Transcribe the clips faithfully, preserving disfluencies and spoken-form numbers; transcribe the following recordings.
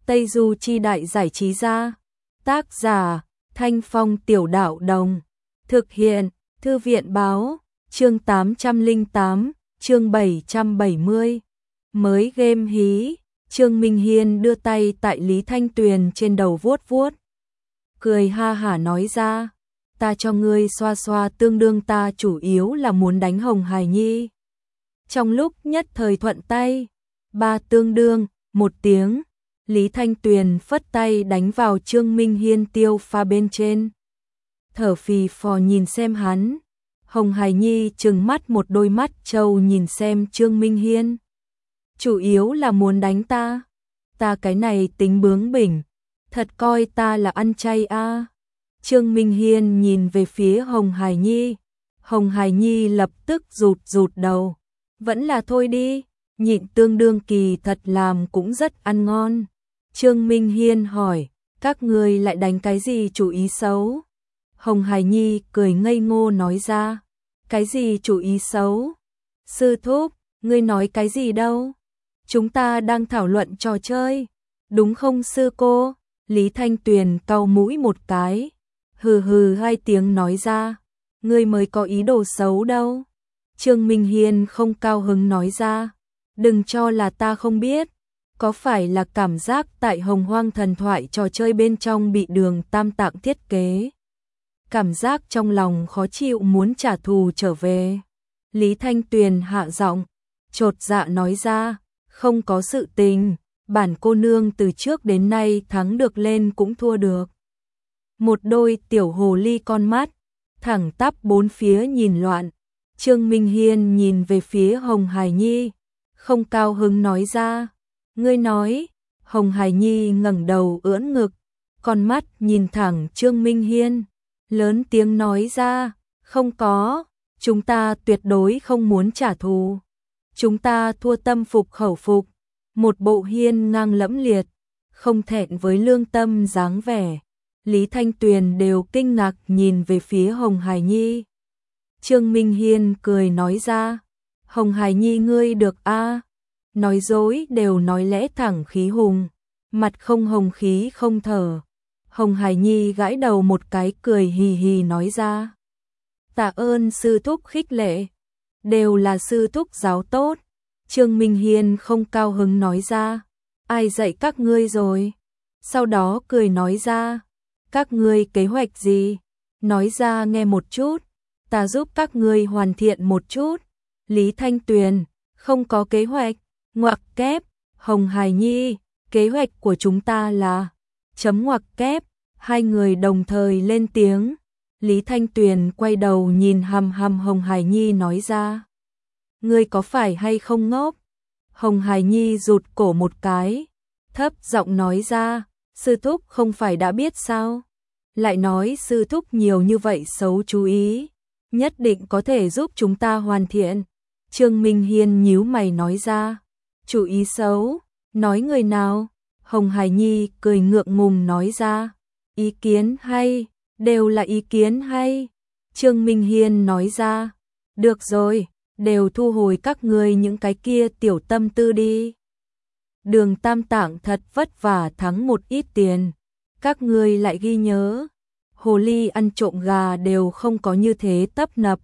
Tây Du Chi Đại Giải Trí Gia. Tác giả Thanh Phong Tiểu Đạo Đồng. Thực hiện Thư viện Báo. Chương tám trăm lẻ tám, chương bảy trăm bảy mươi. Mới game hí. Trương Minh Hiên đưa tay tại Lý Thanh Tuyền trên đầu vuốt vuốt. Cười ha hả nói ra, ta cho ngươi xoa xoa tương đương ta chủ yếu là muốn đánh Hồng Hải Nhi. Trong lúc nhất thời thuận tay, ba tương đương, một tiếng, Lý Thanh Tuyền phất tay đánh vào Trương Minh Hiên tiêu pha bên trên. Thở phì phò nhìn xem hắn, Hồng Hải Nhi trừng mắt một đôi mắt trâu nhìn xem Trương Minh Hiên. Chủ yếu là muốn đánh ta, ta cái này tính bướng bỉnh, thật coi ta là ăn chay a. À. Trương Minh Hiên nhìn về phía Hồng Hải Nhi, Hồng Hải Nhi lập tức rụt rụt đầu, vẫn là thôi đi, nhịn tương đương kỳ thật làm cũng rất ăn ngon. Trương Minh Hiên hỏi, các ngươi lại đánh cái gì chủ ý xấu? Hồng Hải Nhi cười ngây ngô nói ra, cái gì chủ ý xấu? Sư thúc, ngươi nói cái gì đâu? Chúng ta đang thảo luận trò chơi, đúng không sư cô? Lý Thanh Tuyền cau mũi một cái, hừ hừ hai tiếng nói ra, ngươi mới có ý đồ xấu đâu. Trương Minh Hiên không cao hứng nói ra, đừng cho là ta không biết, có phải là cảm giác tại Hồng Hoang thần thoại trò chơi bên trong bị Đường Tam Tạng thiết kế. Cảm giác trong lòng khó chịu muốn trả thù trở về. Lý Thanh Tuyền hạ giọng, chột dạ nói ra, không có sự tình, bản cô nương từ trước đến nay thắng được lên cũng thua được. Một đôi tiểu hồ ly con mắt, thẳng tắp bốn phía nhìn loạn. Trương Minh Hiên nhìn về phía Hồng Hải Nhi, không cao hứng nói ra, ngươi nói. Hồng Hải Nhi ngẩng đầu ưỡn ngực, con mắt nhìn thẳng Trương Minh Hiên, lớn tiếng nói ra, không có, chúng ta tuyệt đối không muốn trả thù. Chúng ta thua tâm phục khẩu phục, một bộ hiên ngang lẫm liệt, không thẹn với lương tâm dáng vẻ. Lý Thanh Tuyền đều kinh ngạc nhìn về phía Hồng Hải Nhi. Trương Minh Hiên cười nói ra, Hồng Hải Nhi ngươi được a, à? Nói dối đều nói lẽ thẳng khí hùng, mặt không hồng khí không thở. Hồng Hải Nhi gãi đầu một cái cười hì hì nói ra, tạ ơn sư thúc khích lệ, đều là sư thúc giáo tốt. Trương Minh Hiên không cao hứng nói ra, ai dạy các ngươi rồi? Sau đó cười nói ra, các ngươi kế hoạch gì? Nói ra nghe một chút, ta giúp các ngươi hoàn thiện một chút. Lý Thanh Tuyền, không có kế hoạch, ngoặc kép. Hồng Hải Nhi, kế hoạch của chúng ta là, chấm ngoặc kép. Hai người đồng thời lên tiếng. Lý Thanh Tuyền quay đầu nhìn hằm hằm Hồng Hải Nhi nói ra, ngươi có phải hay không ngốc? Hồng Hải Nhi rụt cổ một cái, thấp giọng nói ra, sư thúc không phải đã biết sao? Lại nói sư thúc nhiều như vậy xấu chú ý, nhất định có thể giúp chúng ta hoàn thiện. Trương Minh Hiên nhíu mày nói ra, chủ ý xấu, nói người nào? Hồng Hải Nhi cười ngượng ngùng nói ra, ý kiến hay, đều là ý kiến hay. Trương Minh Hiên nói ra, được rồi, đều thu hồi các ngươi những cái kia tiểu tâm tư đi. Đường Tam Tạng thật vất vả thắng một ít tiền, các ngươi lại ghi nhớ, hồ ly ăn trộm gà đều không có như thế tấp nập.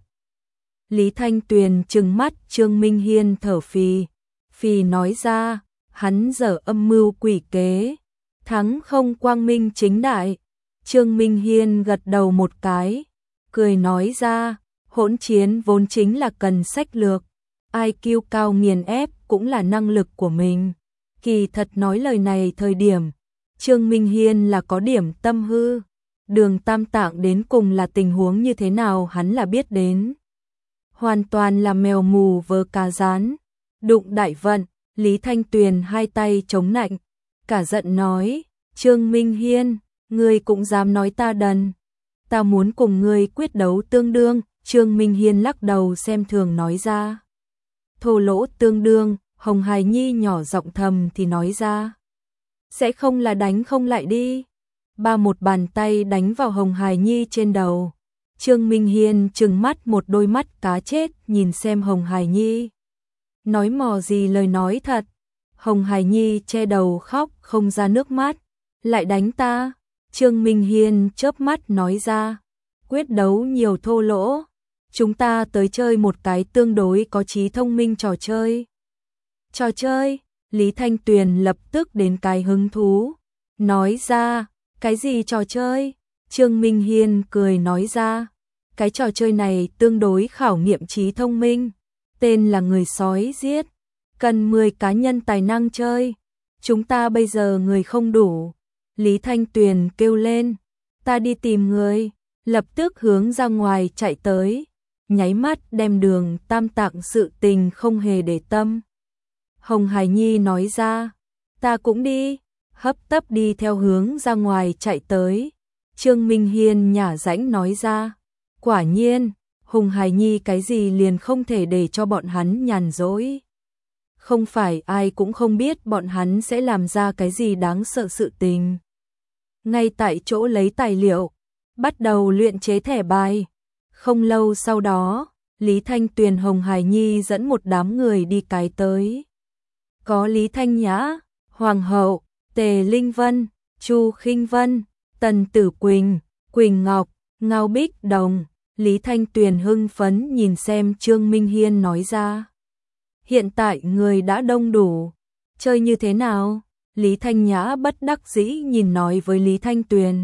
Lý Thanh Tuyền trừng mắt Trương Minh Hiên thở phì, phì nói ra, hắn dở âm mưu quỷ kế, thắng không quang minh chính đại. Trương Minh Hiên gật đầu một cái, cười nói ra, hỗn chiến vốn chính là cần sách lược, i kiu cao nghiền ép cũng là năng lực của mình. Kỳ thật nói lời này thời điểm, Trương Minh Hiên là có điểm tâm hư, Đường Tam Tạng đến cùng là tình huống như thế nào hắn là biết đến. Hoàn toàn là mèo mù vớ cá rán, đụng đại vận. Lý Thanh Tuyền hai tay chống nạnh, cả giận nói, Trương Minh Hiên, ngươi cũng dám nói ta đần, ta muốn cùng ngươi quyết đấu tương đương. Trương Minh Hiên lắc đầu xem thường nói ra, thô lỗ tương đương. Hồng Hải Nhi nhỏ giọng thầm thì nói ra, sẽ không là đánh không lại đi. Ba một bàn tay đánh vào Hồng Hải Nhi trên đầu. Trương Minh Hiên trừng mắt một đôi mắt cá chết nhìn xem Hồng Hải Nhi, nói mò gì lời nói thật. Hồng Hải Nhi che đầu khóc không ra nước mắt. Lại đánh ta? Trương Minh Hiên chớp mắt nói ra. Quyết đấu nhiều thô lỗ. Chúng ta tới chơi một cái tương đối có trí thông minh trò chơi. Trò chơi? Lý Thanh Tuyền lập tức đến cái hứng thú. Nói ra, cái gì trò chơi? Trương Minh Hiên cười nói ra. Cái trò chơi này tương đối khảo nghiệm trí thông minh. Tên là người sói giết. Cần mười cá nhân tài năng chơi. Chúng ta bây giờ người không đủ. Lý Thanh Tuyền kêu lên. Ta đi tìm người. Lập tức hướng ra ngoài chạy tới. Nháy mắt đem đường Tam Tạng sự tình không hề để tâm. Hồng Hải Nhi nói ra. Ta cũng đi. Hấp tấp đi theo hướng ra ngoài chạy tới. Trương Minh Hiên nhả rãnh nói ra. Quả nhiên, Hồng Hải Nhi cái gì liền không thể để cho bọn hắn nhàn rỗi. Không phải ai cũng không biết bọn hắn sẽ làm ra cái gì đáng sợ sự tình. Ngay tại chỗ lấy tài liệu, bắt đầu luyện chế thẻ bài. Không lâu sau đó, Lý Thanh Tuyền Hồng Hải Nhi dẫn một đám người đi cái tới. Có Lý Thanh Nhã, Hoàng hậu, Tề Linh Vân, Chu Khinh Vân, Tần Tử Quỳnh, Quỳnh Ngọc, Ngao Bích Đồng. Lý Thanh Tuyền hưng phấn nhìn xem Trương Minh Hiên nói ra. Hiện tại người đã đông đủ. Chơi như thế nào? Lý Thanh Nhã bất đắc dĩ nhìn nói với Lý Thanh Tuyền.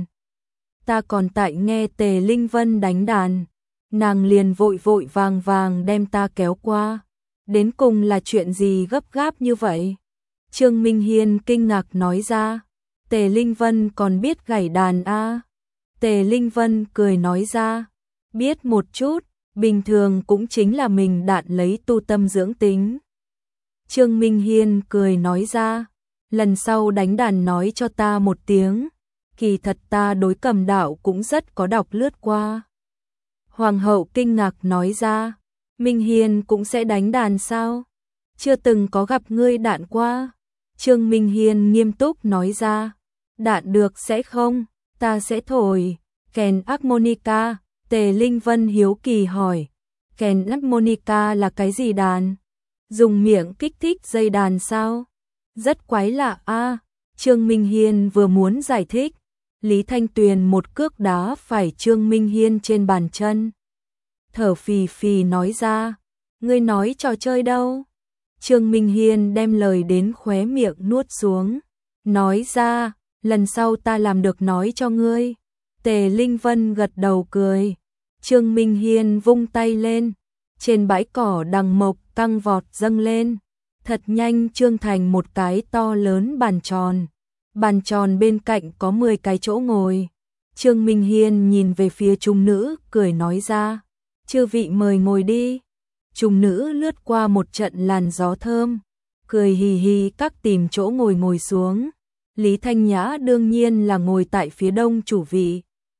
Ta còn tại nghe Tề Linh Vân đánh đàn. Nàng liền vội vội vàng vàng đem ta kéo qua. Đến cùng là chuyện gì gấp gáp như vậy? Trương Minh Hiên kinh ngạc nói ra. Tề Linh Vân còn biết gảy đàn a? À? Tề Linh Vân cười nói ra. Biết một chút, bình thường cũng chính là mình đạn lấy tu tâm dưỡng tính. Trương Minh Hiên cười nói ra. Lần sau đánh đàn nói cho ta một tiếng. Kỳ thật ta đối cầm đạo cũng rất có đọc lướt qua. Hoàng hậu kinh ngạc nói ra. Minh Hiên cũng sẽ đánh đàn sao? Chưa từng có gặp ngươi đạn qua. Trương Minh Hiên nghiêm túc nói ra. Đạn được sẽ không? Ta sẽ thổi. Kèn harmonica. Tề Linh Vân hiếu kỳ hỏi. Kèn harmonica là cái gì đàn? Dùng miệng kích thích dây đàn sao? Rất quái lạ a. À, Trương Minh Hiên vừa muốn giải thích. Lý Thanh Tuyền một cước đá phải Trương Minh Hiên trên bàn chân. Thở phì phì nói ra. Ngươi nói trò chơi đâu? Trương Minh Hiên đem lời đến khóe miệng nuốt xuống. Nói ra, lần sau ta làm được nói cho ngươi. Tề Linh Vân gật đầu cười. Trương Minh Hiên vung tay lên. Trên bãi cỏ đằng mộc căng vọt dâng lên. Thật nhanh trương thành một cái to lớn bàn tròn. Bàn tròn bên cạnh có mười cái chỗ ngồi. Trương Minh Hiên nhìn về phía trung nữ, cười nói ra. Chư vị mời ngồi đi. Trung nữ lướt qua một trận làn gió thơm. Cười hì hì các tìm chỗ ngồi ngồi xuống. Lý Thanh Nhã đương nhiên là ngồi tại phía đông chủ vị.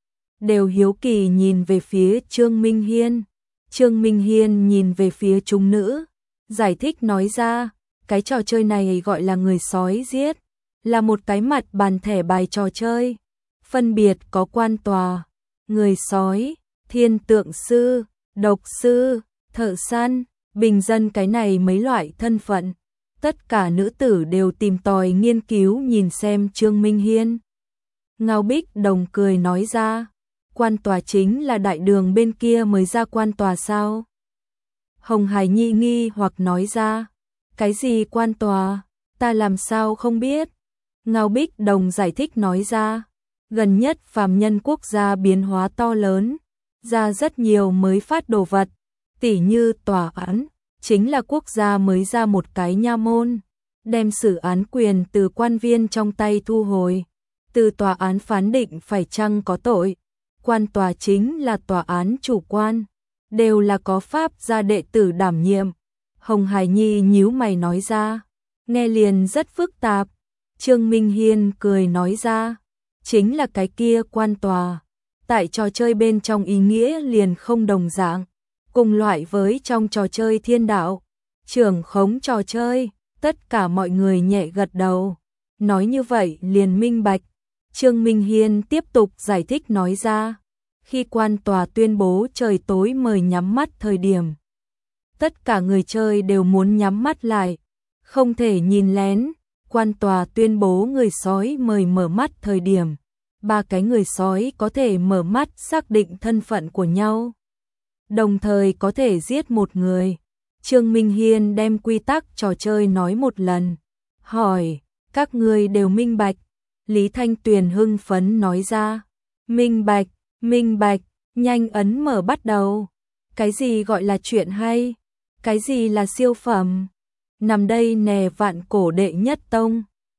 Đều hiếu kỳ nhìn về phía Trương Minh Hiên. Trương Minh Hiên nhìn về phía trung nữ. Giải thích nói ra. Cái trò chơi này gọi là người sói giết. Là một cái mặt bàn thẻ bài trò chơi. Phân biệt có quan tòa, người sói, thiên tượng sư, độc sư, thợ săn, bình dân cái này mấy loại thân phận. Tất cả nữ tử đều tìm tòi nghiên cứu nhìn xem Trương Minh Hiên. Ngao Bích Đồng cười nói ra. Quan tòa chính là đại đường bên kia mới ra quan tòa sao? Hồng Hải Nhi nghi hoặc nói ra. Cái gì quan tòa? Ta làm sao không biết? Ngao Bích Đồng giải thích nói ra. Gần nhất phàm nhân quốc gia biến hóa to lớn. Ra rất nhiều mới phát đồ vật. Tỉ như tòa án. Chính là quốc gia mới ra một cái nha môn. Đem xử án quyền từ quan viên trong tay thu hồi. Từ tòa án phán định phải chăng có tội. Quan tòa chính là tòa án chủ quan. Đều là có pháp gia đệ tử đảm nhiệm. Hồng Hải Nhi nhíu mày nói ra. Nghe liền rất phức tạp. Trương Minh Hiên cười nói ra. Chính là cái kia quan tòa. Tại trò chơi bên trong ý nghĩa liền không đồng dạng. Cùng loại với trong trò chơi thiên đạo. Trưởng khống trò chơi. Tất cả mọi người nhẹ gật đầu. Nói như vậy liền minh bạch. Trương Minh Hiên tiếp tục giải thích nói ra. Khi quan tòa tuyên bố trời tối mời nhắm mắt thời điểm. Tất cả người chơi đều muốn nhắm mắt lại. không thể nhìn lén. Quan tòa tuyên bố người sói mời mở mắt thời điểm ba cái người sói có thể mở mắt xác định thân phận của nhau, đồng thời có thể giết một người. Trương Minh Hiên đem quy tắc trò chơi nói một lần, hỏi, các người đều minh bạch? Lý Thanh Tuyền hưng phấn nói ra, minh bạch, minh bạch, nhanh ấn mở bắt đầu. Cái gì gọi là chuyện hay? Cái gì là siêu phẩm? Nằm đây nè vạn cổ đệ nhất tông.